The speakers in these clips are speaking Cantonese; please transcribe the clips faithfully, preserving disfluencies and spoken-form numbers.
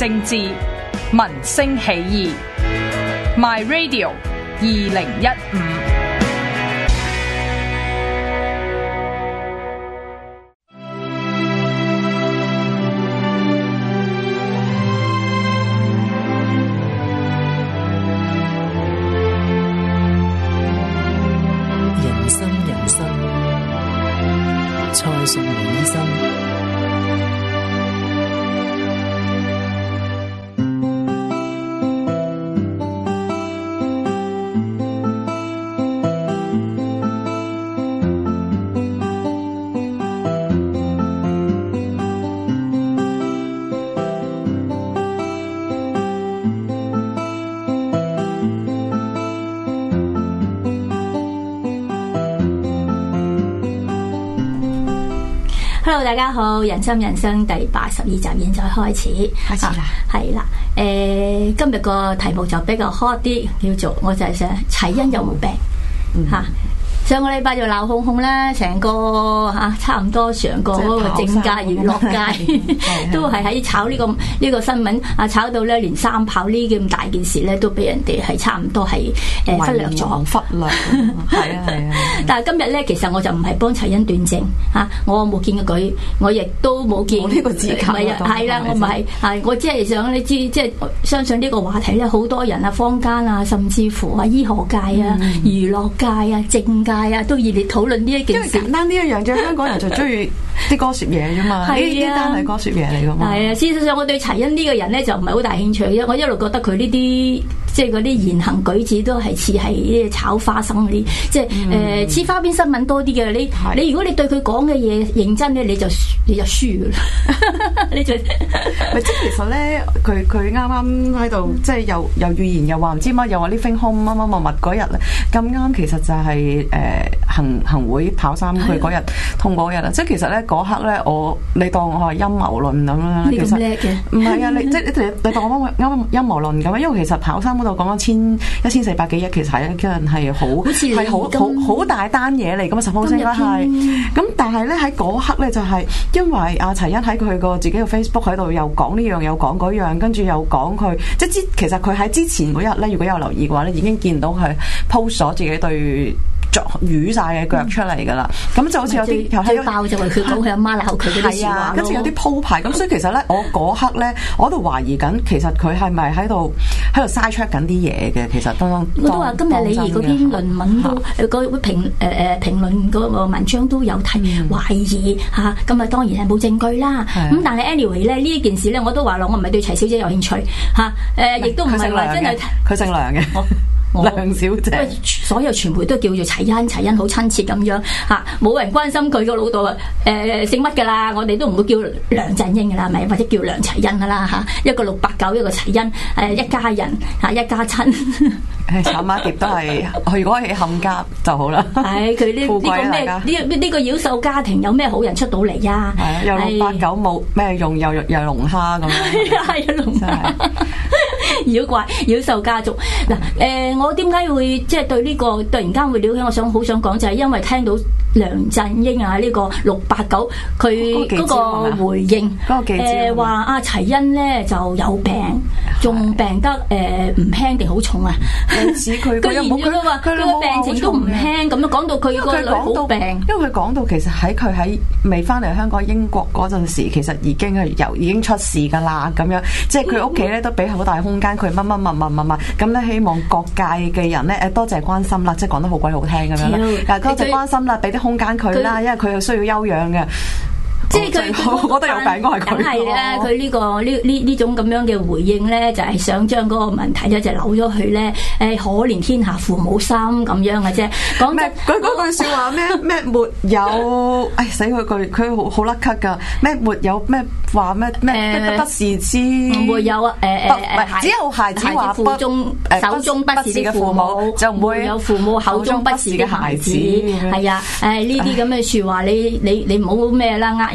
政治，民聲起義。My Radio 二零一五。 人生人生，蔡淑妍醫生。 Hello， 大家好，人生人生第八十二集現在開始， 開始啦， 係啦、啊，誒、呃，今日個題目就比較 hot 啲，叫做我就係想齊恩有冇病吓。嗯上個禮拜就鬧哄哄啦，成個嚇、啊、差唔多上個嗰個政界娛樂界都係喺炒呢、這個呢、這個新聞啊，炒到咧連三跑呢咁大件事咧都俾人哋係差唔多係誒忽略咗， 忽略係啊係啊！ 但係今日咧，其實我就唔係幫齊恩斷症嚇，我冇見過佢，我亦都冇見呢個資格。 係啊，係啦，我唔係啊，我只係想你知，即係相信呢個話題咧，好多人啊，坊間啊，甚至乎啊，醫學界啊、嗯、娛樂界啊、政界啊，都熱烈討論呢一件事。 因為簡單呢一樣啫，香港人就中意啲歌説嘢啫嘛。呢呢單係歌説嘢嚟噶嘛。係啊， 事實上我對齊恩呢個人咧就唔係好大興趣嘅，我一路覺得佢呢啲即係嗰啲言行舉止都係似係炒花生嗰啲，即係誒似花邊新聞多啲嘅。你你如果你對佢講嘅嘢認真咧，你就你就輸噶啦。你就咪即係其實咧，佢佢啱啱喺度即係又又預言又話唔知乜，又話 living home 乜乜乜乜嗰日咧，咁啱其實就係、是、誒、呃、行行會跑三區嗰日通過嗰日啦。即係其實咧嗰刻咧，我你當我係陰謀論咁啦。 你咁叻嘅？ 唔係啊，你即係你你當我陰陰謀論咁啊？因為其實跑三嗰度講咗千一千四百幾億，其實係一人係好係好好好大單嘢嚟咁啊！十方星啦係。咁但係咧喺嗰刻咧就係、是、因為阿齊恩喺佢個自己嘅 Facebook 喺度又講呢樣又講嗰樣，跟住又講佢即係之其實佢喺之前嗰日咧，如果有留意嘅話咧，已經見到佢 post 咗自己對作瘀晒嘅腳出嚟㗎啦。咁、嗯、就好似有啲最爆就係佢講佢阿媽鬧佢嗰啲説話咯。 跟住有啲鋪排咁，所以其實咧，我嗰刻咧，我喺度懷疑緊，其實佢係咪喺度喺度 side track 緊啲嘢嘅？其實當當我都話今日李怡嗰篇論文都嗰嗰評誒誒評論嗰個文章都有提懷疑嚇，咁啊當然係冇證據啦。咁但係 anyway 咧呢一件事咧，我都話咯，我唔係對齊小姐有興趣嚇，誒亦都唔係話真係佢姓梁嘅。梁小姐， 所有傳媒都叫做齊恩，齊恩好親切咁樣嚇，冇人關心佢個老豆誒姓乜㗎啦，我哋都唔會叫梁振英㗎啦，咪或者叫梁齊恩㗎啦嚇，一個六八九，一個齊恩，誒一家人嚇，一家親。 誒炒孖碟都係，如果係冚家就好啦。 係佢呢呢個咩？呢呢個妖獸家庭有咩好人出到嚟呀？ 係啊，有六八九冇咩用，又又龍蝦咁樣。 係啊，係龍蝦。妖怪妖獸家族嗱，誒、呃，我點解會即係對呢、這個突然間會撩起？我想好想講就係因為聽到梁振英啊呢、這個六八九佢嗰個回應，誒話阿齊恩咧就有病，仲病得誒唔輕定好重啊！ 似佢佢又冇佢話佢個病情都唔輕，咁樣講到佢個女好病。 因為佢講到其實喺佢喺未翻嚟香港英國嗰陣時，其實已經係由已經出事㗎啦，咁樣即係佢屋企咧都俾好大空間。佢乜乜乜乜乜乜咁咧，希望各界嘅人咧，誒多謝關心啦，即係講得好鬼好聽咁樣啦。嗱，多謝關心啦，俾啲空間佢啦，因為佢又需要休養嘅。即係佢，我覺得有病應該係佢。 梗係咧，佢呢個呢呢呢種咁樣嘅回應咧，就係想將嗰個問題咧就扭咗去咧，誒可憐天下父母心咁樣嘅啫。講咩？佢嗰句説話咩咩沒有？誒死佢句，佢好好甩咳㗎。咩沒有咩話咩咩不是之沒有啊？誒誒誒， 只有孩子話腹中手中不是嘅父母，就唔會有父母口中不是嘅孩子。係啊，誒呢啲咁嘅説話，你你你唔好咩啦，呃人。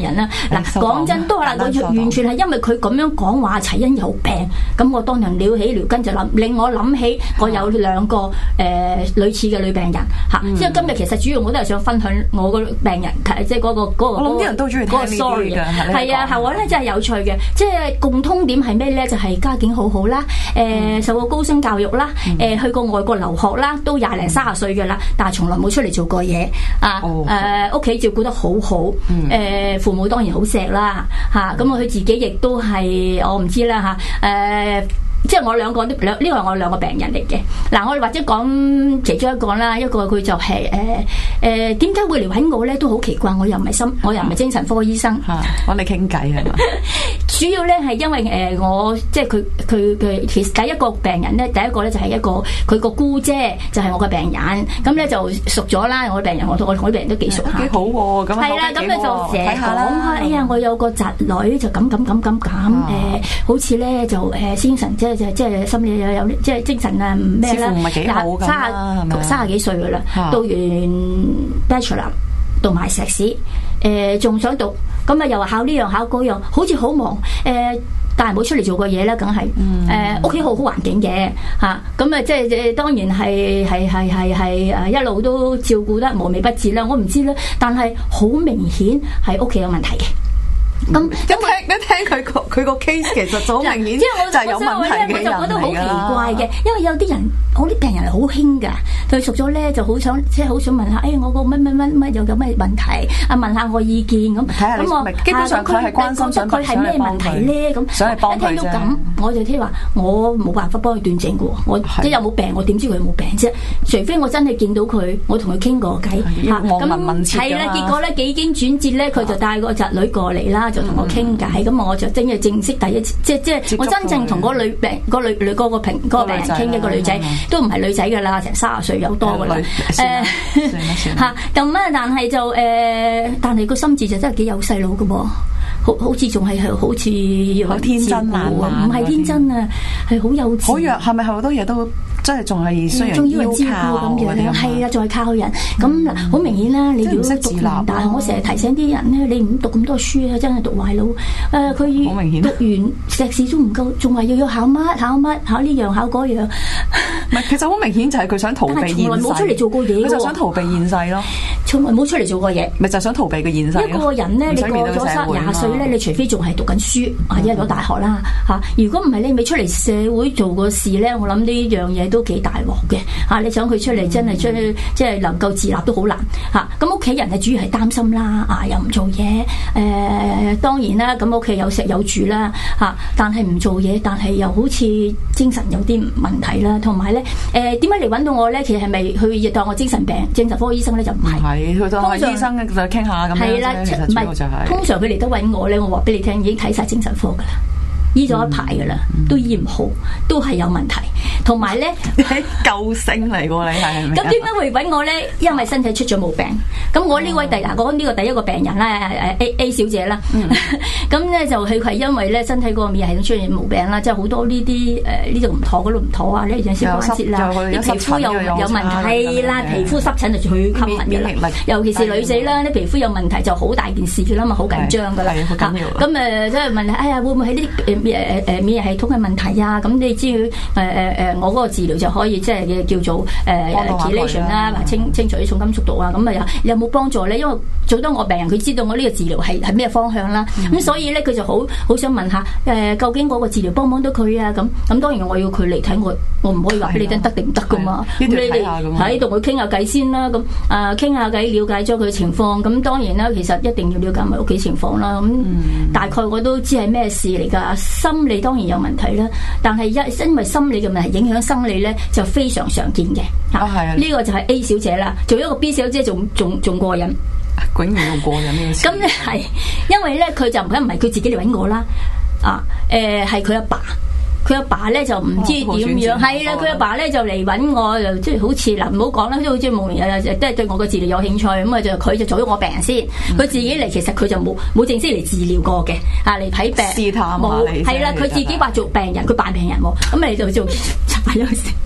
人啦。嗱，講真都係嗱，完全係因為佢咁樣講話齊欣有病，咁我當然撩起撩根就諗，令我諗起我有兩個誒、呃、類似嘅女病人嚇。即係、嗯、今日其實主要我都係想分享我個病人，即係嗰個嗰、嗰個我諗啲人都中意聽呢啲嘅， 係啊，係我咧真係有趣嘅，即係共通點係咩咧？就係、是、家境好好啦，誒、呃、受過高升教育啦，誒、呃、去過外國留學啦，都廿零三十歲嘅啦，但係從來冇出嚟做過嘢啊，誒屋企照顧得好好，誒、呃、父母當然好錫啦嚇，咁我佢自己亦都係我唔知啦嚇，誒、呃。即係我兩個都兩呢個係我兩個病人嚟嘅。嗱，我哋或者講其中一個啦，一個佢就係誒誒點解會嚟揾我咧？都好奇怪，我又唔係心，我又唔係精神科醫生嚇，揾你傾偈係嘛？ 主要咧係因為誒、呃、我即係佢佢佢其實第一個病人咧，第一個咧就係一個佢個姑姐就係我個病人，咁咧就熟咗啦。我病人我同我同啲病人都幾熟下， 幾好喎。咁係啦，咁咧就成日講開，哎呀，我有個侄女就咁咁咁咁咁誒，好似咧就誒精神即係。即係心理有有即係精神啊咩啦，嗱三十三十幾歲噶啦，讀完 Bachelor 讀埋碩士，誒仲想讀，咁啊又話考呢樣考嗰樣，好似好忙誒，但係冇出嚟做過嘢啦，梗係誒屋企好好環境嘅嚇，咁啊即係誒當然係係係係係誒一路都照顧得無微不至啦，我唔知啦，但係好明顯係屋企有問題嘅。咁一聽一聽佢個佢個 case 其實就好明顯，就係有問題嘅人嚟㗎啦。我就覺得好奇怪嘅，因為有啲人，我啲病人係好興㗎，佢熟咗咧就好想即係好想問下，誒、哎、我個乜乜乜乜又有咩問題？啊問下我意見咁。咁我基本上佢係關心想佢係咩問題咧？咁一聽到咁，我就聽話，我冇辦法幫佢斷症嘅喎。我即係有冇病，我點知佢有冇病啫？除非我真係見到佢，我同佢傾過偈嚇。咁係啦，結果咧幾經轉折咧，佢就帶個侄女過嚟啦。就同我傾偈，咁、嗯、我就真係正式第一次，即係即係我真正同嗰女病嗰女女嗰個病嗰個病人傾嘅個女仔，都唔係女仔噶啦，成三十歲有多噶啦。誒嚇咁啊！但係就誒、呃，但係個心智就真係幾有細路噶噃，好好似仲係係好似好天真啊， 唔係天真啊，係好幼稚。 好弱係咪好多嘢都？即係仲係需要仲要係照顧咁樣，係啊，再靠人咁嗱，好、嗯、明顯啦。你如果讀完大學，我成日提醒啲人咧，你唔讀咁多書啊，真係讀壞腦。誒、呃，佢好明顯讀完碩士都唔夠，仲話又要考乜考乜考呢樣考嗰樣。 唔係，其實好明顯就係佢想逃避現世，從來冇出嚟做過嘢，佢就想逃避現世咯。從來冇出嚟做過嘢，咪就係想逃避個現世。一個人咧，你過咗三廿歲咧，你除非仲係讀緊書或者入咗大學啦嚇。如果唔係你未出嚟社會做過事咧，我諗呢樣嘢都幾大鑊嘅嚇。你想佢出嚟真係出即係能夠自立都好難嚇。咁屋企人係主要係擔心啦，啊又唔做嘢誒，當然啦，咁屋企有食有住啦嚇，但係唔做嘢，但係又好似精神有啲問題啦，同埋咧誒點解嚟揾到我咧？其實係咪去當我精神病精神科醫生咧？就唔係。佢當係醫生就傾下咁樣啫，其實主要就係通常佢嚟得揾我咧，我話俾你聽，已經睇晒精神科噶啦，醫咗一排噶啦，都醫唔好，都係有問題。同埋咧，救星嚟㗎你係，咁點解會揾我咧？因為身體出咗毛病。咁我呢位第嗱講呢個第一個病人啦，誒 A A 小姐啦，咁咧、嗯、就佢係因為咧身體嗰個免疫系統出現毛病啦，即係好多呢啲誒呢度唔妥嗰度唔妥啊，呢有時關節啦，啲皮膚又有問題啦，皮膚濕疹就最吸引嘅啦，尤其是女仔啦，啲皮膚有問題就好大件事嘅啦嘛，好緊張㗎啦，咁誒即係問哎呀會唔會係呢啲誒誒誒免疫系統嘅問題啊？咁你知誒誒誒我嗰個治療就可以即係叫做誒 chelation 啦，清清除啲重金屬毒啊，咁啊有有冇幫助咧？因為做得我病人佢知道我呢個治療係係咩方向啦，咁、嗯、所以咧佢就好好想問下誒、呃，究竟嗰個治療幫唔幫到佢啊？咁咁當然我要佢嚟睇我，我唔可以話俾你聽得定唔得噶嘛。咁你哋喺度佢傾下偈先啦，咁啊傾下偈，了解咗佢情況。咁當然啦，其實一定要了解埋屋企情況啦。咁、嗯、大概我都知係咩事嚟㗎。心理當然有問題啦，但係一因為心理嘅問題影響生理咧，就非常常見嘅。啊，係啊，呢個就係 A 小姐啦，做一個 B 小姐仲仲仲過癮。 竟然用過癮呢個事？咁咧係，因為咧佢就唔係唔係佢自己嚟揾我啦，啊，誒係佢阿爸，佢阿爸咧就唔知點樣，係啦、哦，佢阿爸咧就嚟揾我，就即係好似嗱唔好講啦，即係好似無名誒，即係對我個治療有興趣，咁啊就佢就做咗我病人先，佢、嗯、自己嚟其實佢就冇冇正式嚟治療過嘅，啊嚟睇病， 試探冇，係啦，佢自己話做病人，佢扮病人喎，咁咪就做。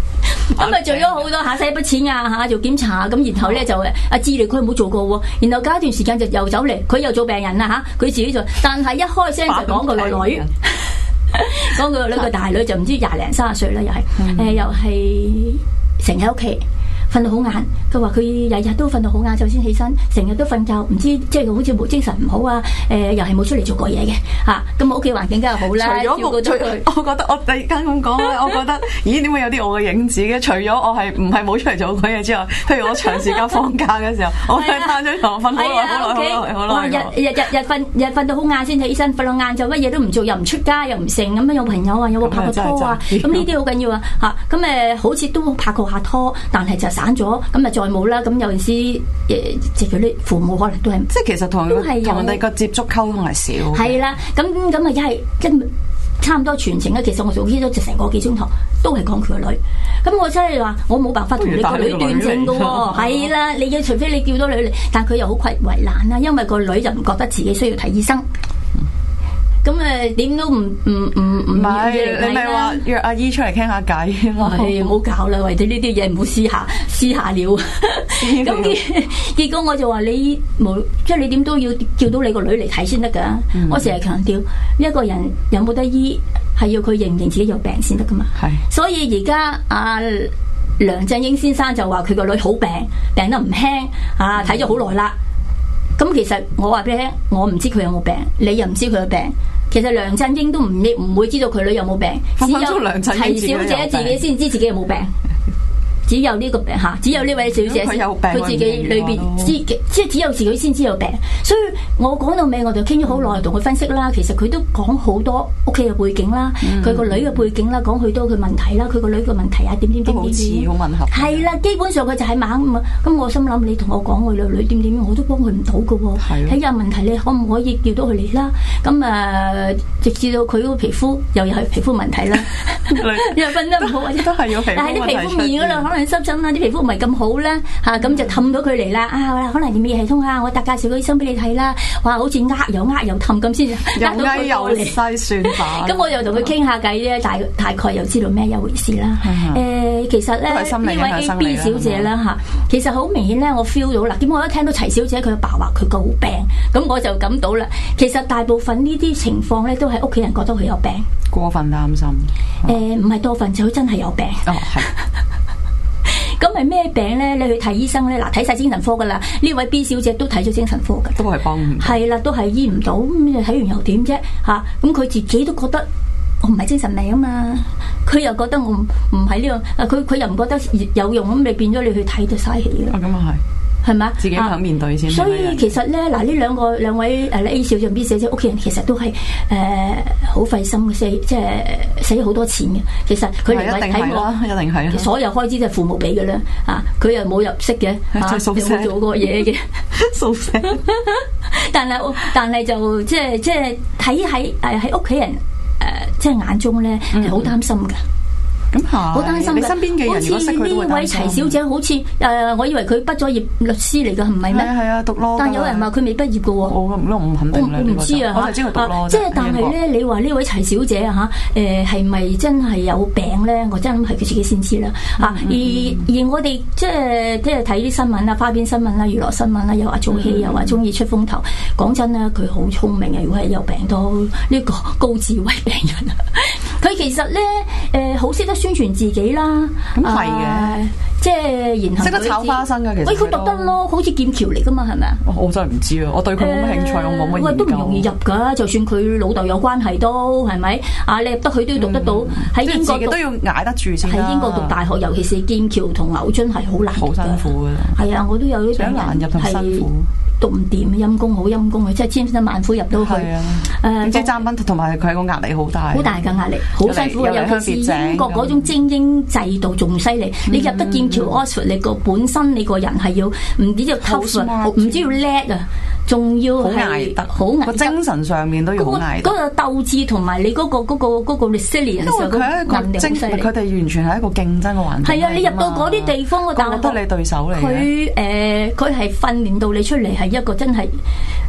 咁咪做咗好多下使一筆錢啊嚇做檢查，咁然後咧就阿智利佢冇做過喎，然後隔一段時間就又走嚟，佢又做病人啦嚇，佢自己做，但係一開聲就講佢個女，講佢個女個大女就唔知廿零三十歲啦，又係誒、呃、又係成日喺屋企。瞓到好晏，佢話佢日日都瞓到好晏就先起身，成日都瞓覺，唔知即係好似冇精神唔好啊！誒、呃，又係冇出嚟做過嘢嘅嚇，咁屋企環境梗係好啦。除咗我，除我覺得我突然間咁講咧，我覺得咦點解有啲我嘅影子嘅？除咗我係唔係冇出嚟做過嘢之外，譬如我長時間放假嘅時候，我係攤張床瞓好耐好耐好耐好耐。 日日日日瞓日瞓到好晏先起身，瞓到晏就乜嘢都唔做，又唔出街又唔成咁樣，有朋友啊，有冇拍過拖啊？咁呢啲好緊要啊嚇！咁誒好似都拍過下拖，但係就散咗，咁啊再冇啦。咁有陣時誒，即係佢啲父母可能都係即係其實同同人哋個接觸溝通係少。 係啦，咁咁啊一係即差唔多全程咧。其實我做呢咗就成個幾鐘頭，都係講佢個女。咁我真係話我冇辦法同你個女斷症噶喎。係啦，你要除非你叫多女嚟，但佢又好愧為難啦，因為個女就唔覺得自己需要睇醫生。咁誒點都唔唔唔唔係，你咪話約阿姨出嚟傾下偈咯。 係唔好搞啦，為咗呢啲嘢唔好私下私下了。咁結結果我就話你冇，即係你點都要叫到你個女嚟睇先得㗎。嗯、我成日強調一個人有冇得醫，係要佢認唔認自己有病先得㗎嘛。係是，所以而家阿梁振英先生就話佢個女好病，病得唔輕啊，睇咗好耐啦。咁其實我話俾你聽，我唔知佢有冇病，你又唔知佢有病。其實梁振英都唔唔會知道佢女有冇病，只有齊小姐自己先知自己有冇病。只有呢個病嚇，只有呢位小姐佢自己裏邊知，即係只有自己先知有病。所以我講到尾，我就傾咗好耐，同佢分析啦。其實佢都講好多屋企嘅背景啦，佢個女嘅背景啦，講好多佢問題啦，佢個女嘅問題啊，點點點點點。都好似好吻合。係啦，基本上佢就係猛咁啊。咁我心諗，你同我講我女女點點，我都幫佢唔到嘅喎。睇下問題，你可唔可以叫到佢嚟啦？咁啊，直至到佢個皮膚又有係皮膚問題啦，又瞓得唔好或者都係有皮膚問題。但係啲皮膚面嗰度可能濕疹啊，啲皮膚唔係咁好啦，嚇咁就氹到佢嚟啦。啊，可能免疫系統啊，我特介紹個醫生俾你睇啦。哇，好似呃又呃又氹咁先， 又呃又篩算法。 咁我又同佢傾下偈咧，大大概又知道咩一回事啦。誒，其實咧呢位 A B 小姐啦嚇，其實好明顯咧，我 feel 到啦。點我一聽到齊小姐佢阿爸話佢個病，咁我就感到啦。其實大部分呢啲情況咧，都係屋企人覺得佢有病， 過分擔心。 誒，唔係多份，就佢真係有病。 哦，係。 咁係咩病咧？你去睇醫生咧，嗱睇晒精神科噶啦。呢位 B 小姐都睇咗精神科噶， 都係幫唔到。 係啦，都係醫唔到。咁睇完又點啫？吓、啊，咁佢自己都覺得我唔係精神病啊嘛。佢又覺得我唔唔係呢個，佢佢又唔覺得有用，咁你變咗你去睇就嘥氣啦。 咁啊係。 係嘛？ 自己肯面對先。 所以其實咧，嗱呢兩個兩位誒 A 小姐同 B 小姐屋企人，其實都係誒好費心嘅，即係使咗好多錢嘅。其實佢嚟睇我， 一定係所有開支都係父母俾嘅啦。啊，佢又冇入息嘅，嚇，又冇做過嘢嘅， 掃聲。 但係但係就即係即係睇喺誒喺屋企人誒即係眼中咧係好擔心㗎。 咁係， 好擔心你身邊嘅人如果識佢都會擔心。好似呢位齊小姐，好似誒、呃，我以為佢畢咗業律師嚟㗎，唔係咩？ 係啊，讀 law。但有人話佢未畢業㗎喎。我咁唔肯定啦。 我唔知啊， 我係知佢讀 law。 即係但係咧，你話呢位齊小姐啊嚇，誒係咪真係有病咧？我真係諗係佢自己先知啦。啊，而而我哋即係即係睇啲新聞啦，花邊新聞啦，娛樂新聞啦，又話做戲，又話中意出風頭。講真啦，佢好聰明啊！如果係有病多呢個高智慧病人啊，佢其實咧誒好識得宣傳自己啦。 咁係嘅， 即係然後識得炒花生嘅，其實喂佢讀得咯，好似劍橋嚟噶嘛，係咪啊？ 我真係唔知啊，我對佢冇乜興趣，我冇乜研究。 喂，都唔容易入噶，就算佢老豆有關係都係咪？啊，你入得去都要讀得到，喺英國都要捱得住先啦。 喺英國讀大學，尤其是劍橋同牛津係好難， 好辛苦嘅。係啊，我都有啲想難入同辛苦。 讀唔掂，陰公好陰公嘅，即係千辛萬苦入到去。 誒，即係爭分，同埋佢係個壓力好大， 好大嘅壓力，好辛苦。尤其是英國嗰種精英制度仲犀利，你入得劍橋 Oxford，你個本身你個人係要唔止要 tough 啊，唔止要叻啊，仲要係好捱得，個精神上面都要好捱得。 嗰個鬥志同埋你嗰個嗰個嗰個 resilience， 因為佢係一個精，佢哋完全係一個競爭嘅環境。 係啊，你入到嗰啲地方， 覺得你對手嚟。 佢誒，佢係訓練到你出嚟係一個真係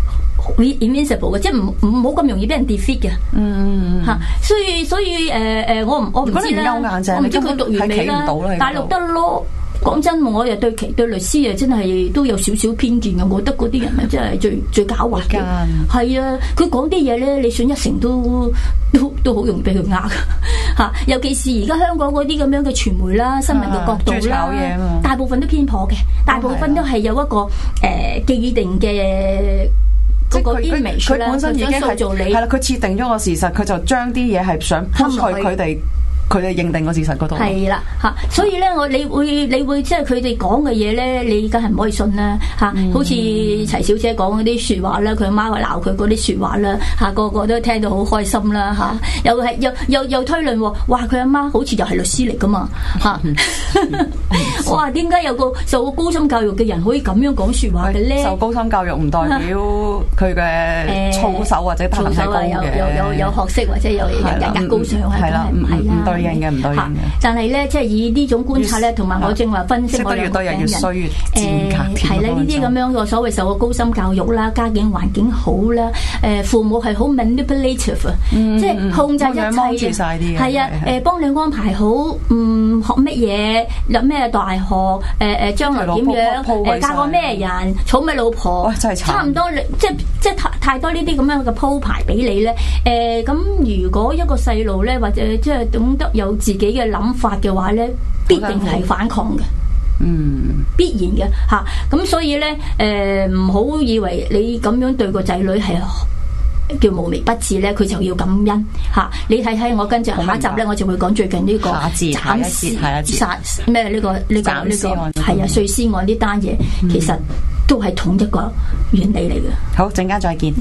invincible 嘅，即係唔唔好咁容易俾人 defeat 嘅。嗯嗯嚇，所以所以誒誒，我唔我唔知啦，我唔知佢讀完未啦，大陸得咯。講真，我又對其對律師啊，真係都有少少偏見嘅。我覺得嗰啲人啊，真係最最狡猾嘅。係啊，佢講啲嘢咧，你信一成都都都好容易俾佢呃嚇。尤其是而家香港嗰啲咁樣嘅傳媒啦、新聞嘅角度啦，大部分都偏頗嘅，大部分都係有一個誒、呃、既定嘅。嗰個 image 佢本身已經係係啦，佢設定咗個事實，佢就將啲嘢係想 push 去佢哋。佢哋認定個事實嗰度係啦嚇，所以咧我你會你會即係佢哋講嘅嘢咧，你梗係唔可以信啦嚇。嗯、好似齊小姐講嗰啲説話啦，佢阿媽話鬧佢嗰啲説話啦嚇，個個都聽到好開心啦嚇。又係又又又推論喎，哇！佢阿媽好似又係律師嚟噶嘛嚇。哇！點解有個受過高深教育嘅人可以咁樣講説話嘅咧？ 受高深教育唔代表佢嘅操守或者德行係高嘅， 有有有有學識或者有人格高尚係啦，唔係啦。 對應嘅唔對應嘅， 但係咧，即係以呢種觀察咧，同埋我正話分析我兩個病人，誒係啦，呢啲咁樣個所謂受過高深教育啦，家境環境好啦，誒父母係好 manipulative 啊，即係控制一切嘅，係啊，誒幫你安排好，嗯學乜嘢入咩大學，誒誒將來點樣，誒嫁個咩人，娶咩老婆，差唔多即係即係太太多呢啲咁樣嘅鋪排俾你咧，誒咁如果一個細路咧，或者即係懂得有自己嘅諗法嘅話咧，必定係反抗嘅，嗯，必然嘅吓。咁所以咧，誒唔好以為你咁樣對個仔女係叫無微不至咧，佢就要感恩吓。你睇睇我跟住下一集咧，我就會講最近呢個斬屍殺咩呢個呢個呢個係啊碎屍案呢單嘢，其實都係同一個原理嚟嘅。 好，陣間再見。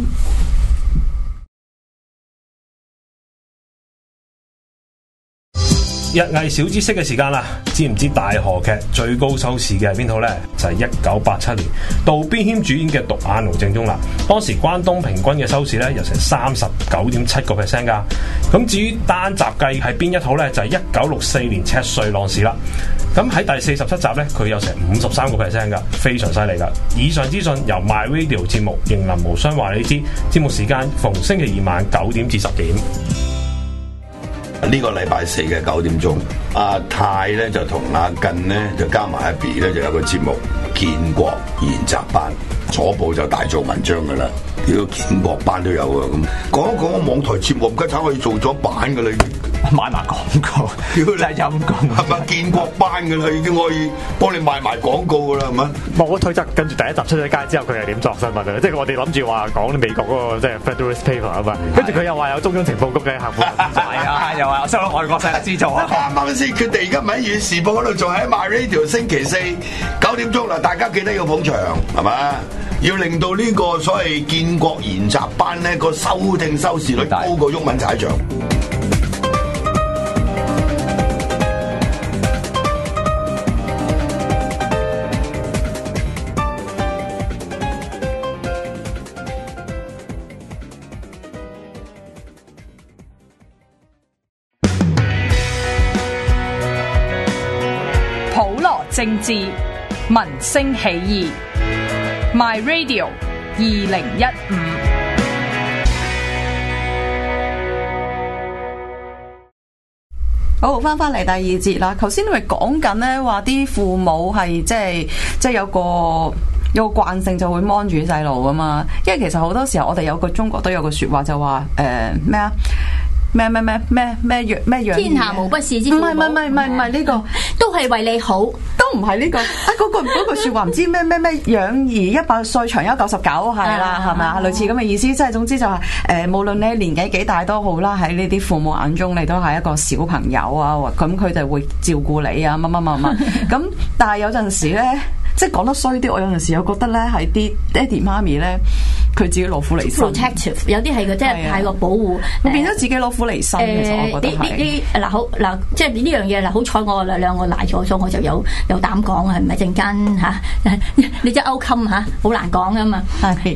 日藝小知識嘅時間啦，知唔知大河劇最高收視嘅係邊套呢？就係一九八七年杜邊謙主演嘅《獨眼龍正宗》啦。當時關東平均嘅收視咧有成三十九點七個 percent 噶。咁至於單集計係邊一套呢？就係一九六四年《赤穗浪士》啦。咁喺第四十七集呢，佢有成五十三個 percent 噶，非常犀利噶。以上資訊由 My Radio 節目仍林無雙話你知，節目時間逢星期二晚九點至十點。 呢個禮拜四嘅九點鐘，阿泰咧就同阿近咧就加埋阿 B 咧就有個節目《建國研習班》，左部就大做文章噶啦，呢個建國班都有啊咁。講一講個網台節目，唔家產可以做咗版噶啦， 買埋廣告，真係陰功， 係咪建國班噶啦？已經可以幫你賣埋廣告噶啦，係咪？ 冇推測，跟住第一集出咗街之後，佢係點作新聞啊？即係我哋諗住話講美國嗰個即係 Federalist Paper 啊嘛，跟住佢又話有中央情報局嘅客戶，係啊，又話收咗外國勢力資助啊！ 啱啱先決定，而家咪喺《粵時報》嗰度，仲喺 My Radio 星期四九點鐘啦，大家記得要捧場，係嘛？要令到呢個所謂建國研習班咧個收聽收視率高過毓民踩場。 政治民聲起義 My Radio 二零一五。 好，翻翻嚟第二節啦。頭先你咪講緊咧，話啲父母係即係即係有個有個慣性就會幫住細路噶嘛。因為其實好多時候我哋有個中國都有個說話就話誒咩啊？咩咩咩咩咩樣咩樣？ 天下無不是之父母。唔係唔係唔係唔係唔係呢個，都係為你好， 都唔係呢個。啊嗰個嗰句說話唔知咩咩咩養兒一百歲長憂九十九係啦，係咪啊？類似咁嘅意思，即係總之就係誒，無論你年紀幾大都好啦，喺呢啲父母眼中你都係一個小朋友啊，咁佢哋會照顧你啊，乜乜乜乜。咁但係有陣時咧，即係講得衰啲，我有陣時又覺得咧，係啲爹哋媽咪咧，佢自己攞苦嚟辛。 protective 有啲係佢真係太過保護， 變咗自己攞苦嚟辛嘅。其實我覺得係。 嗱好嗱，即係呢樣嘢嗱，好彩我兩個賴咗，所以我就有有膽講，係唔係陣間嚇？你即係 outcome嚇，好難講噶嘛。係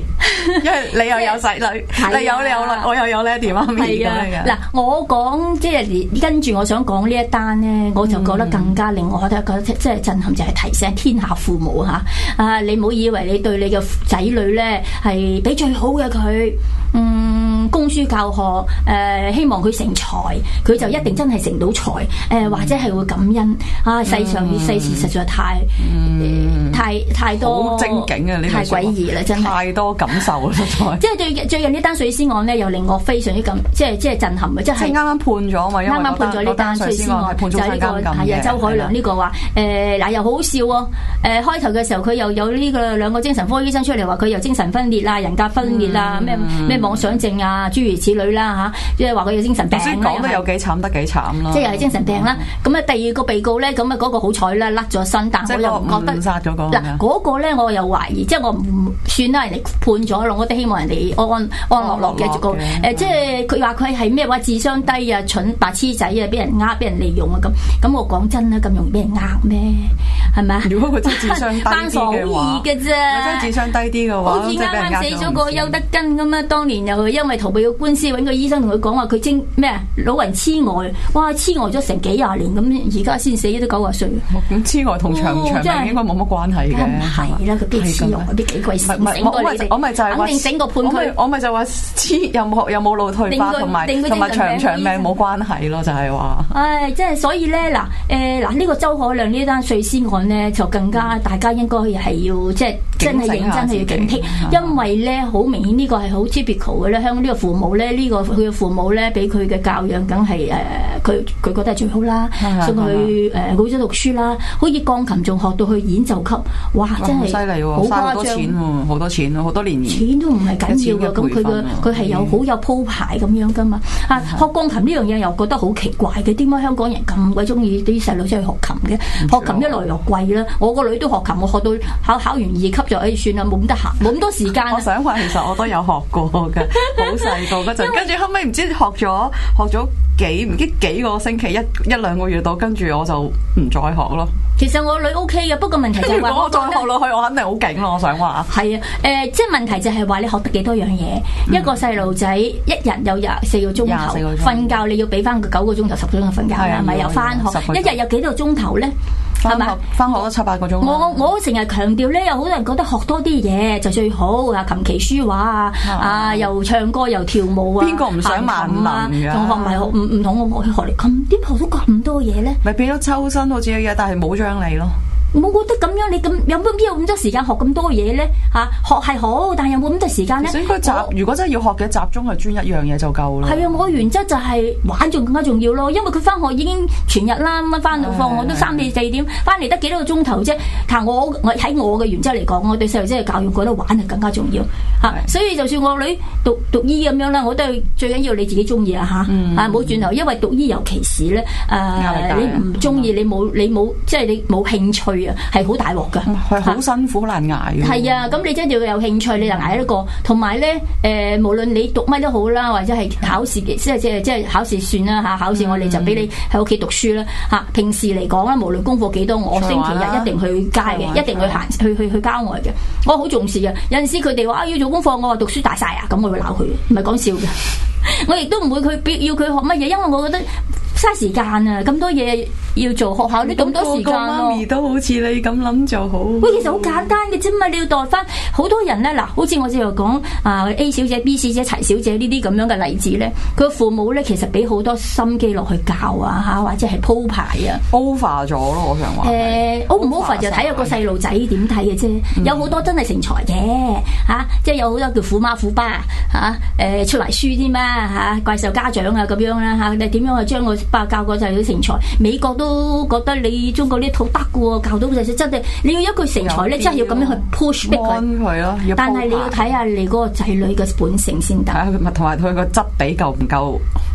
因為你又有仔女，你有你有女，我又有爹哋媽咪咁樣嘅。 嗱，我講即係跟住我想講呢一單咧，我就覺得更加令我覺得覺得即係震撼，就係提醒天下父母嚇啊！你唔好以為你對你嘅仔女咧係俾最好嘅佢，嗯，供書教學，誒、呃，希望佢成才，佢就一定真係成到才，誒、呃，或者係會感恩啊！世上與世事實在太、嗯、太太多好精警啊！呢太詭異啦，真係太多感受啦，實在。 即係最最近呢單碎屍案咧，又令我非常之咁，即係即係震撼嘅，即係啱啱判咗嘛，因為啱啱判咗呢單碎屍案，就係呢個係啊，周凱亮呢個話誒嗱又好好笑喎，誒開頭嘅時候佢又有呢個兩個精神科醫生出嚟話佢又精神分裂啦、人格分裂啦、咩咩妄想症啊，諸如此類啦嚇，即係話佢有精神病。 先講得有幾慘得幾慘啦， 即係又係精神病啦。咁啊第二個被告咧，咁啊嗰個好彩啦，甩咗身，但我又唔覺得誤殺嗰個嗱嗰個咧，我又懷疑，即係我唔算啦，人哋判咗咯，我都希望人哋安安安樂樂嘅個誒，即係佢話佢係咩話智商低啊、蠢白痴仔啊，俾人呃、俾人利用啊咁。咁我講真啦，咁容易俾人呃咩？係咪啊？ 如果佢真係智商低啲嘅話， 嘅啫， 真係智商低啲嘅話， 好似啱啱死咗個邱德根咁啊！當年又因為逃避個官司，揾個醫生同佢講話佢精咩啊？老人痴呆，哇！痴呆咗成幾廿年咁，而家先死都九十歲。 咁痴呆同長長命應該冇乜關係嘅。 係啦，佢幾痴呆，啲幾鬼醒醒過你哋。 我咪就係話， 肯定整個判佢。 我咪就話痴有冇有冇腦退化同埋同埋長長命冇關係咯，就係話。 唉，即係所以咧嗱，誒嗱呢個周凱亮呢單碎屍案咧，就更加大家應該係要即係真係認真係要警惕，因為咧好明顯呢個係好 typical 嘅咧，香港呢個父母咧呢個佢嘅父母咧俾佢嘅教養梗係誒佢佢覺得係最好啦，送佢誒好咗讀書啦，好似鋼琴仲學到去演奏級，哇真係犀利喎，好誇張，好多錢喎，好多年錢都唔係緊要嘅，咁佢嘅佢係有好有鋪排咁樣噶嘛啊學鋼琴呢樣嘢又覺得好奇怪嘅，點解香港人咁鬼中意啲細路仔去學琴嘅？學琴一來又貴啦，我個女都學琴，我學到考考完二級就誒算啦，冇咁得閒，冇咁多時間。 我想話其實我都有學過嘅，好細個嗰陣，跟住後尾唔知學咗學咗幾唔知幾個星期，一一兩個月到，跟住我就唔再學咯。 其實我女 O K 嘅，不過問題就係話我再學落去，我肯定好勁咯。我想話係啊，誒、呃，即係問題就係話你學得幾多樣嘢？嗯、一個細路仔一日有廿四個鐘頭瞓覺，你要俾翻佢九個鐘頭、十個鐘頭瞓覺，係咪又翻學？一日有幾多個鐘頭咧？係咪翻學都七八個鐘？ 我我成日強調咧，有好多人覺得學多啲嘢就最好啊，琴棋書畫啊，啊又唱歌又跳舞啊， 邊個唔想萬能㗎？ 同學咪唔唔同我學嚟咁，點學到咁多嘢咧？ 咪變咗抽身好似有嘢，但係冇張利咯。 我覺得咁樣你咁有冇邊有咁多時間學咁多嘢咧？嚇、啊、學係好，但係有冇咁多時間咧？ 應該集，我如果真係要學嘅，集中係專一樣嘢就夠啦。 係啊，我原則就係玩仲更加重要咯，因為佢翻學已經全日啦，咁翻到放學都三四四點，翻嚟得幾多個鐘頭啫？但我我喺我嘅原則嚟講，我對細路仔嘅教育覺得玩係更加重要嚇、啊，所以就算我女讀讀醫咁樣啦，我都係最緊要你自己中意啊嚇，啊冇轉頭，因為讀醫尤其是咧誒、呃，你唔中意，你冇你冇即係你冇興趣。係好大鑊噶， 係好辛苦，好難捱嘅。 係啊，咁你真係要有興趣，你就捱得過。同埋咧，誒，無論你讀乜都好啦，或者係考試嘅，即係即係即係考試算啦嚇。考試我哋就俾你喺屋企讀書啦嚇。平時嚟講啦，無論功課幾多，我星期日一定去街嘅，一定去行去去去郊外嘅。我好重視嘅。有陣時佢哋話啊要做功課，我話讀書大晒啊，咁我會鬧佢，唔係講笑嘅。我亦都唔會佢要佢學乜嘢，因為我覺得嘥時間啊，咁多嘢要做，學校呢咁多時間咯。 媽咪都好似你咁諗就好。 喂，其實好簡單嘅啫嘛，你要代翻好多人咧。嗱，好似我之前講啊 A 小姐、B 小姐、齊小姐呢啲咁樣嘅例子咧，佢父母咧其實俾好多心機落去教啊嚇，或者係鋪排啊。 over 咗咯，我想話。 誒，over 唔 over 就睇下個細路仔點睇嘅啫。嗯、有好多真係成才嘅嚇、啊，即係有好多叫虎媽虎爸嚇，誒、啊、出嚟書添嘛。嚇怪獸家長啊咁樣啦嚇，你點樣去將個爸教個細路成才？美國都覺得你中國呢套得嘅喎，教到個細路真係你要一個成才咧，真係要咁樣去 push 逼佢咯。但係你要睇下你嗰個仔女嘅本性先得。 同埋佢個質地夠唔夠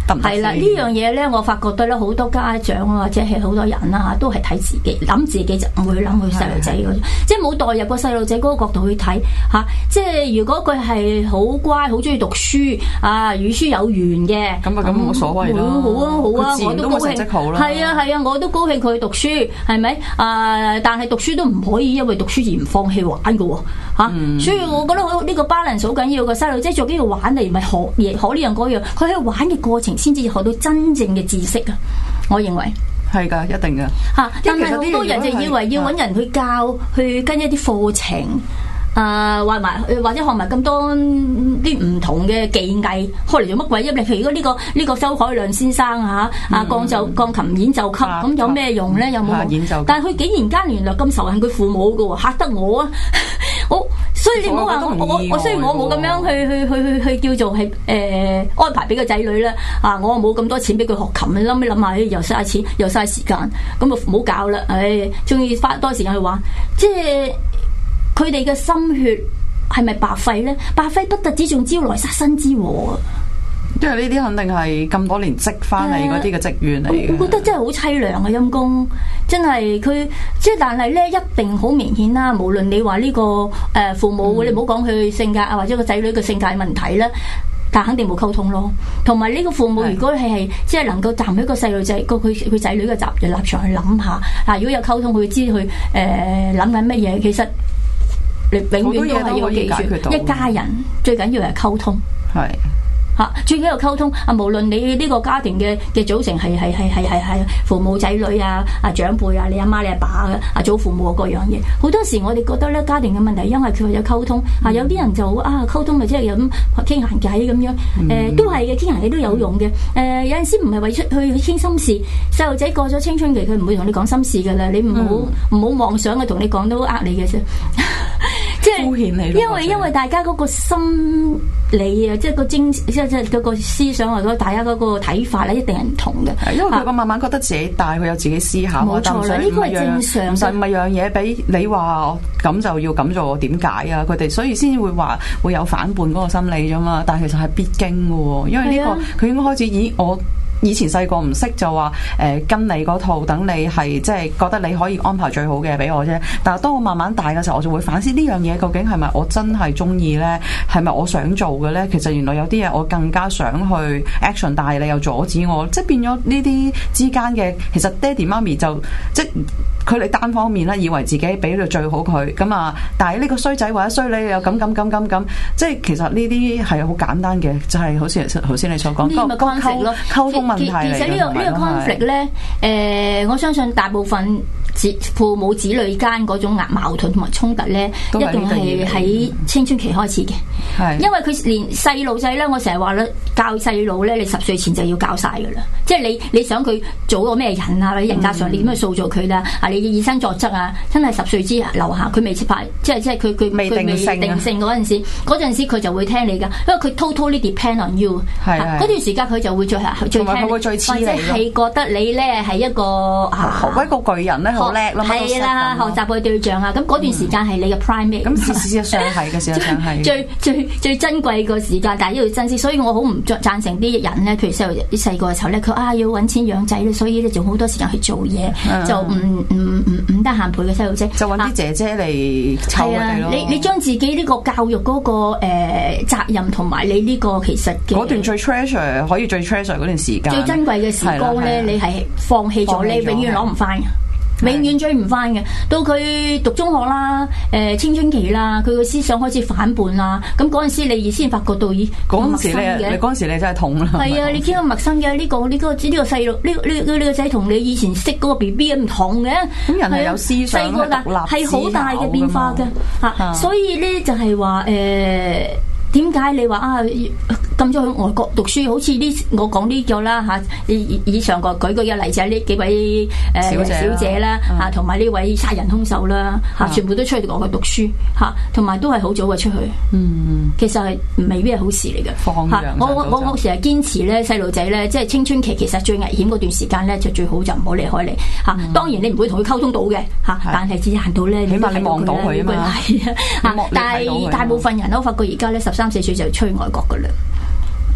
得唔得？ 係啦，呢樣嘢咧，我發覺得咧，好多家長或者係好多人啦嚇，都係睇自己，諗自己就唔會諗佢細路仔嗰種，即係冇代入個細路仔嗰個角度去睇嚇。即係如果佢係好乖，好中意讀書啊，與書有緣嘅， 咁啊咁冇所謂咯。 好啊好啊，我都高興。係啊係啊，我都高興佢讀書，係咪啊？但係讀書都唔可以因為讀書而唔放棄玩㗎喎嚇。所以我覺得呢個 balance 好緊要嘅，細路仔做呢個玩嚟，唔係學嘢學呢樣嗰樣，佢喺玩嘅過程先至學到真正嘅知識啊！我認為係㗎，一定㗎嚇。但係好多人就以為要揾人去教，去跟一啲課程。誒，或埋或者學埋咁多啲唔同嘅技藝，學嚟做乜鬼啫？你譬如果呢個呢個周海亮先生嚇，啊鋼奏鋼琴演奏級，咁有咩用咧？有冇用？但係佢竟然間原來咁仇恨佢父母嘅喎，嚇得我啊！我所以你唔好話我我我雖然我冇咁樣去去去去去叫做係誒安排俾個仔女啦，啊我冇咁多錢俾佢學琴，你諗一諗下，又嘥錢又嘥時間，咁啊唔好搞啦！唉，仲要花多時間去玩，即係。佢哋嘅心血係咪白費咧？白費不特止，仲招來殺身之禍啊！ 因為呢啲肯定係咁多年積翻嚟嗰啲嘅積怨嚟嘅。 我覺得真係好凄涼啊！陰公真係佢即係，但係咧一定好明顯啦。無論你話呢、這個誒、呃、父母，嗯、你唔好講佢性格啊，或者個仔女嘅性格問題啦，但肯定冇溝通咯。同埋呢個父母，如果係係即係能夠站喺個細路仔個佢佢仔女嘅立立場去諗下，啊如果有溝通，佢知佢誒諗緊乜嘢，其實。你永遠都係要記住，一家人最緊要係溝通。係嚇，最緊要溝通啊！無論你呢個家庭嘅嘅組成係係係係係係父母仔女啊、啊長輩啊、你阿媽你阿爸啊、啊祖父母嗰樣嘢，好多時我哋覺得咧家庭嘅問題，因為佢有溝通啊，有啲人就啊溝通咪即係咁傾閒偈咁樣，誒、呃、都係嘅，傾閒偈都有用嘅。誒、呃、有陣時唔係為出去傾心事，細路仔過咗青春期，佢唔會同你講心事噶啦，你唔好唔好妄想佢同你講都呃你嘅啫。即係，因為因為大家嗰個心理啊，即係個精，即係即係嗰個思想或者大家嗰個睇法咧，一定係唔同嘅。 因為佢個慢慢覺得自己大，佢有自己思考。冇錯啦，呢個係正常。唔使唔係樣嘢俾你話咁就要咁做，點解啊？佢哋所以先會話會有反叛嗰個心理啫嘛。但係其實係必經嘅喎，因為呢個佢應該開始以我。以前細個唔識就話誒、呃、跟你嗰套，等你係即係覺得你可以安排最好嘅俾我啫。但係當我慢慢大嘅時候，我就會反思呢樣嘢究竟係咪我真係中意咧？係咪我想做嘅咧？其實原來有啲嘢我更加想去 action， 但係你又阻止我，即係變咗呢啲之間嘅。其實爹哋媽咪就即係佢哋單方面咧，以為自己俾到最好佢咁啊。但係呢個衰仔或者衰女又咁咁咁咁咁，即係其實呢啲係好簡單嘅，就係、是、好似頭先你所講嗰個溝溝通。其實呢、這個呢、這個 conflict 咧，誒、呃，我相信大部分子父母子女間嗰種矛盾同埋衝突咧，一定係喺青春期開始嘅。係，因為佢連細路仔咧，我成日話咧，教細路咧，你十歲前就要教晒噶啦。即係你你想佢做個咩人啊，或者人格上你點去塑造佢啦？啊、嗯，你嘅以身作則啊，真係十歲之樓下，佢未設牌，即係即係佢佢未定性定性嗰陣時，嗰陣時佢就會聽你噶，因為佢 totally depend on you。係嗰段時間佢就會最最聽。或者係覺得你咧係一個啊， 一個巨人咧，好叻咯， 係啦，學習嘅對象啊，咁嗰段時間係你嘅 primate。 咁事事實上係嘅，事實上係最最最珍貴個時間，但係要珍惜。所以我好唔贊成啲人咧，譬如細路啲細個嘅時候咧，佢啊要揾錢養仔咧，所以咧仲好多時間去做嘢，就唔唔唔唔得閒陪個細路仔， 就揾啲姐姐嚟湊佢哋咯。 你你將自己呢個教育嗰個誒責任同埋你呢個其實嗰段最 treasure 可以最 treasure 嗰段時間。 最珍貴嘅時光咧，你係放棄咗，你永遠攞唔翻嘅，永遠追唔翻嘅。到佢讀中學啦，誒、呃、青春期啦，佢個思想開始反叛啦，咁嗰陣時你先發覺到咦， 嗰陣時你你嗰陣時你真係痛啦。係啊，你見到陌生嘅呢、這個呢、這個呢、這個細路呢呢呢呢個仔同你以前識嗰個 B B 唔同嘅， 咁人係有思想係獨立， 係好大嘅變化嘅嚇、啊，所以咧就係話誒。呃點解你話啊咁咗去外國讀書？好似呢我講呢個啦嚇，以以上個舉個一例子，呢幾位誒、呃、小姐小姐啦嚇，同埋呢位殺人兇手啦嚇，全部都出去外國讀書嚇，同埋都係好早嘅出去。嗯，其實係未必係好事嚟嘅。放養我我我我成日堅持咧，細路仔咧，即係青春期其實最危險嗰段時間咧，就最好就唔好離開你嚇。嗯、當然你唔會同佢溝通到嘅嚇，嗯、但係只限到咧， 起碼你望到佢啊嘛。 係啊，但係大部分人都發覺而家咧十三四歲就出去外國噶啦。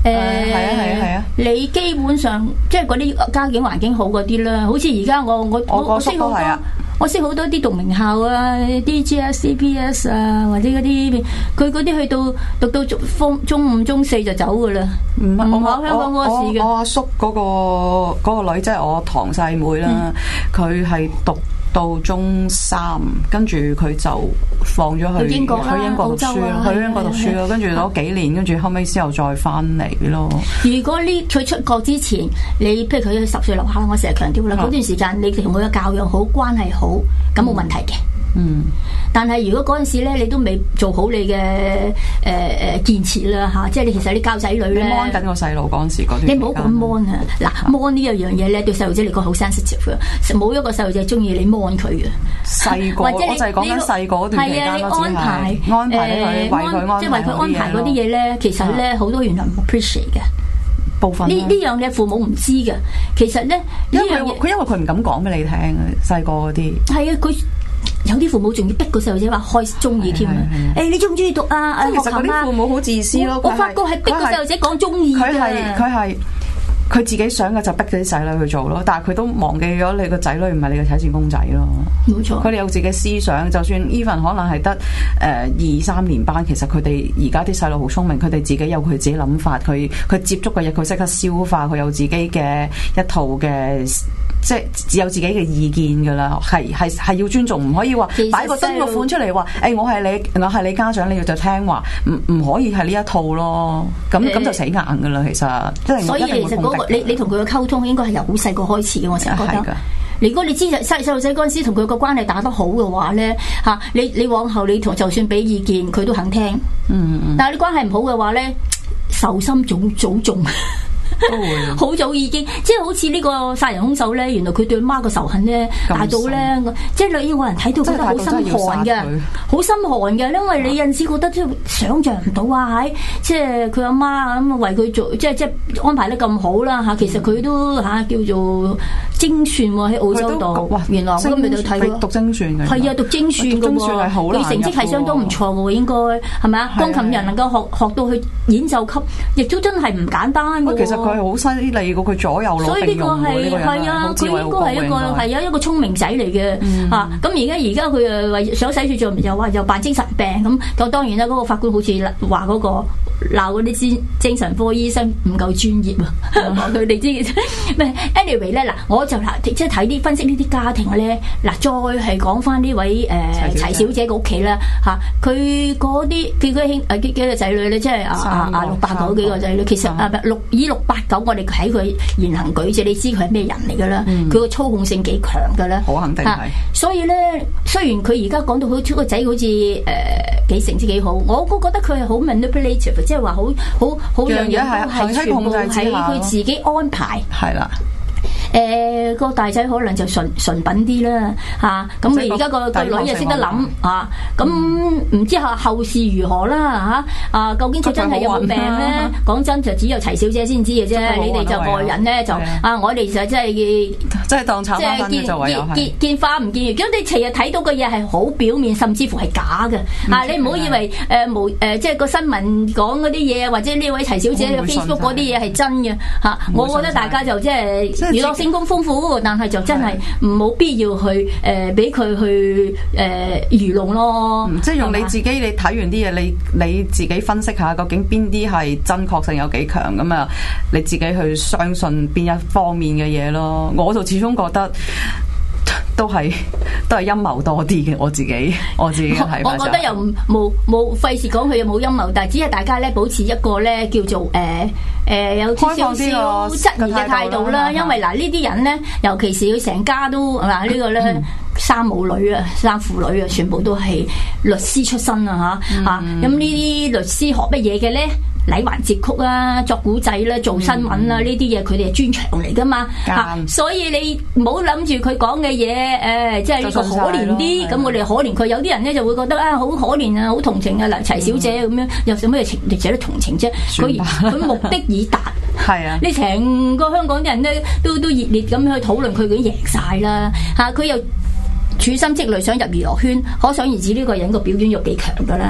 誒係啊係啊係啊， 你基本上即係嗰啲家境環境好嗰啲啦，好似而家我我我個叔識好多都係啊。 我識好多啲讀名校啊 ，D G S、C P S 啊，或者嗰啲，佢嗰啲去到讀到中中五、中四就走噶啦，唔唔唔考香港嗰個試嘅。 我阿叔嗰、嗰個嗰個女，即係我堂細妹啦，佢係、嗯、讀到中三，跟住佢就放咗去去英國啦、 去英國讀書， 澳洲啊去英國讀書咯，跟住攞幾年，跟住後尾之後再翻嚟咯。 如果呢佢出國之前，你譬如佢十歲樓下，我成日強調啦，嗰、嗯、段時間你同佢嘅教養好、關係好，咁冇問題嘅。嗯，但係如果嗰陣時咧，你都未做好你嘅誒誒建設啦嚇，即係你其實你教仔女咧， 你 mon 緊個細路嗰陣時嗰段， 你唔好講 mon 啊！嗱 mon 呢一樣嘢咧，對細路仔嚟講好 sensitive 嘅，冇一個細路仔中意你 mon 佢嘅。 細個，我就係講緊細個嗰段期間咯，只係安排安排佢為佢安， 即係為佢安排嗰啲嘢咧，其實咧好多原來唔 appreciate 嘅。部分呢呢樣嘢父母唔知嘅，其實咧， 因為佢因為佢唔敢講俾你聽啊，細個嗰啲係啊，佢。有啲父母仲要逼個細路仔話開中意添啊！誒，你中唔中意讀啊？ 其實嗰啲父母好自私咯。 我發覺係逼個細路仔講中意嘅。 佢係佢係佢自己想嘅就逼嗰啲仔女去做咯，但係佢都忘記咗你個仔女唔係你嘅睇錢公仔咯。 冇錯， 佢哋有自己思想，就算 even 可能係得誒二三年班，其實佢哋而家啲細路好聰明，佢哋自己有佢自己諗法，佢佢接觸嘅嘢佢識得消化，佢有自己嘅一套嘅。即係只有自己嘅意見㗎啦，係係係要尊重，唔可以話擺個真個款出嚟話，誒、欸、我係你，我係你家長，你要就聽話，唔唔可以係呢一套咯。咁咁、欸、就死硬㗎啦，其實。即係所以其實嗰、嗰個你你同佢嘅溝通應該係由好細個開始嘅，我成日覺得。如果你知細細路仔嗰陣時同佢個關係打得好嘅話咧，嚇你你往後你同就算俾意見佢都肯聽。嗯嗯。但係你關係唔好嘅話咧，仇心早早重。好早已經，即係好似呢個殺人兇手咧，原來佢對媽個仇恨咧大到咧，即係有人睇到覺得好心寒嘅，好心寒嘅，因為你有陣時覺得即係想像唔到啊，喺即係佢阿媽咁為佢做，即係即係安排得咁好啦嚇，其實佢都嚇叫做精算喎喺澳洲度，原來咁咪就睇咯， 讀精算嘅， 係啊，讀精算嘅喎，佢成績係相當唔錯嘅喎，應該係咪啊？鋼琴人能夠學學到去演奏級，亦都真係唔簡單嘅喎。 佢好犀利，佢左右腦並用喎，呢個人係啊， 佢應該係一個係啊一個聰明仔嚟嘅嚇。咁而家而家佢誒為想洗住做，又話又扮精神病咁。咁當然啦，嗰、那個法官好似話嗰個鬧嗰啲精精神科醫生唔夠專業啊。佢哋知唔係 anyway 咧嗱，我就嗱即係睇啲分析呢啲家庭咧嗱，再係講翻呢位誒、呃、齊小姐嘅屋企啦嚇，佢嗰啲幾個兄誒幾幾個仔女咧，即係啊啊啊六八九幾個仔女，其實啊六以六八九。我哋睇佢言行舉止，你知佢係咩人嚟噶啦？佢個、嗯、操控性幾強噶啦， 好肯定係、啊。 所以咧，雖然佢而家講到好似個仔好似誒幾成績幾好，我都覺得佢係好 manipulative， 即係話好好好樣嘢係全部喺佢自己安排。係啦。誒、呃、個大仔可能就純純品啲啦嚇，咁你而家個個女又識得諗嚇，咁唔知下後事如何啦嚇啊？究竟佢真係有冇病咧？講真就只有齊小姐先知嘅啫，你哋就外人咧就啊，我哋就真係即係當炒花生嘅就唯有係見見花唔見月。咁你成日睇到嘅嘢係好表面，甚至乎係假嘅嚇，你唔好以為誒無誒即係個新聞講嗰啲嘢，或者呢位齊小姐嘅 Facebook 嗰啲嘢係真嘅嚇。我覺得大家就即係娛樂性咁豐富，但係就真係冇必要去誒俾佢去誒愚弄咯。 即係用你自己，你睇完啲嘢，你你自己分析下究竟邊啲係真確性有幾強咁啊？你自己去相信邊一方面嘅嘢咯。我就始終覺得都係都係陰謀多啲嘅。我自己我自己嘅睇法， 我覺得又冇冇費事講佢有冇陰謀，但係只係大家咧保持一個咧叫做誒。呃誒、呃、有少少質疑嘅態度啦，因為嗱呢啲人咧，尤其是佢成家都嗱、啊這個、呢個咧三母女啊、三父女啊，全部都係律師出身啊嚇、嗯、啊！咁呢啲律師學乜嘢嘅咧？禮環節曲啊，作古仔啦，做新聞啦，呢啲嘢佢哋係專長嚟噶嘛嚇，所以你唔好諗住佢講嘅嘢誒，即係呢個可憐啲，咁我哋可憐佢。有啲人咧就會覺得啊，好可憐啊，好同情啊，嗱齊小姐咁樣，有什麼情你值得同情啫？佢佢目的已達，係啊！你成個香港啲人咧都都熱烈咁去討論佢，已經贏晒啦嚇，佢又處心積慮想入娛樂圈，可想而知呢個人個表演欲幾強噶啦。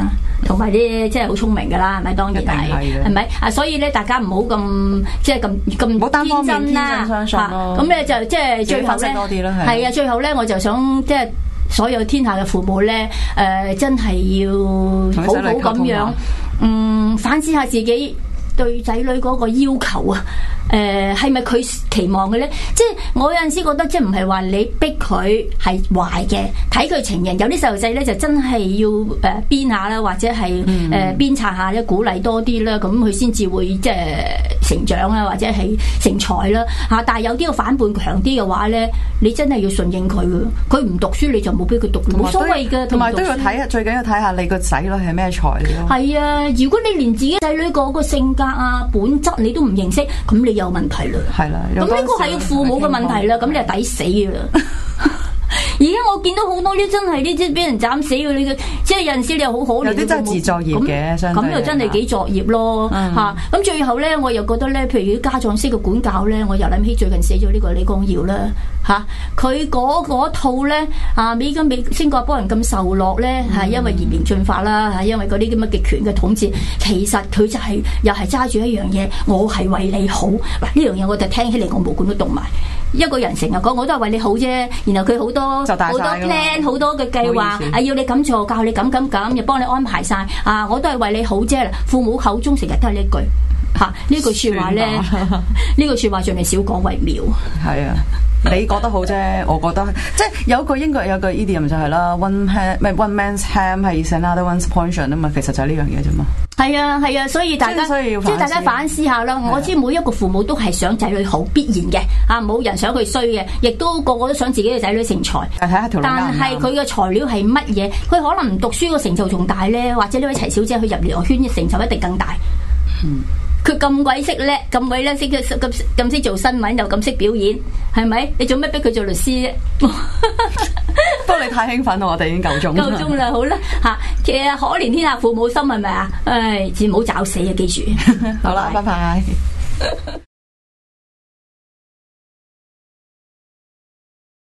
同埋啲即係好聰明㗎啦，係咪？當然係，係咪啊？所以咧，大家唔好咁即係咁咁天真啦嚇。咁咧就即係最後咧，係啊，最後咧我就想即係所有天下嘅父母咧，誒真係要好好咁樣，嗯，反思下自己對仔女嗰個要求啊。誒係咪佢期望嘅咧？即係我有陣時覺得，即係唔係話你逼佢係壞嘅，睇佢情形。有啲細路仔咧就真係要誒鞭下啦，或者係誒鞭策下咧，鼓勵多啲啦，咁佢先至會即係成長啦，或者係成才啦嚇。但係有啲個反叛強啲嘅話咧，你真係要順應佢嘅。佢唔讀書你就冇俾佢讀，冇所謂嘅。 同埋都要睇下，最緊要睇下你個仔女係咩材料。係啊，如果你連自己仔女個個性格啊本質你都唔認識，咁你有問題啦， 係啦， 咁呢個係父母嘅問題啦，咁你係抵死嘅啦。而家我見到好多啲真係呢啲俾人斬死嘅，你即係有陣時你又好可憐， 有啲真係自作業嘅， 咁又真係幾作業咯嚇。咁、嗯、最後咧，我又覺得咧，譬如啲家長式嘅管教咧，我又諗起最近寫咗呢個李光耀啦嚇，佢嗰套咧啊，美金美新加坡人咁受落咧，係、嗯、因為移民進化啦，係因為嗰啲咁嘅極權嘅統治，其實佢就係、是、又係揸住一樣嘢，我係為你好嗱，呢樣嘢我就聽起嚟我毛管都動埋。一個人成日講我都係為你好啫，然後佢好多好多 plan 好多嘅計劃，啊要你咁做，教你咁咁咁，又幫你安排晒，啊我都係為你好啫。父母口中成日都係呢句嚇，呢句説話咧，呢句説話盡量少講為妙。係啊。 你覺得好啫，我覺得即係有個英國有個 idiom 就係啦 ，one hand 唔係 one man's ham 係 another one's portion 啊嘛，其實就係呢樣嘢啫嘛。 係啊係啊，所以大家即係大家反思下啦。我知每一個父母都係想仔女好，必然嘅嚇，冇人想佢衰嘅，亦都個個都想自己嘅仔女成才。 睇下條路啱唔啱。 但係佢嘅材料係乜嘢？佢可能唔讀書個成就仲大咧，或者呢位齊小姐去入娛樂圈嘅成就一定更大。嗯。佢咁鬼識叻，咁鬼叻識嘅咁咁識做新聞，又咁識表演，係咪？你做咩逼佢做律師啫？ 不過你太興奮啦，我哋已經夠鐘。 夠鐘啦，好啦嚇。其實可憐天下父母心係咪啊？唉，唔好找死啊！記住。 好啦，拜拜。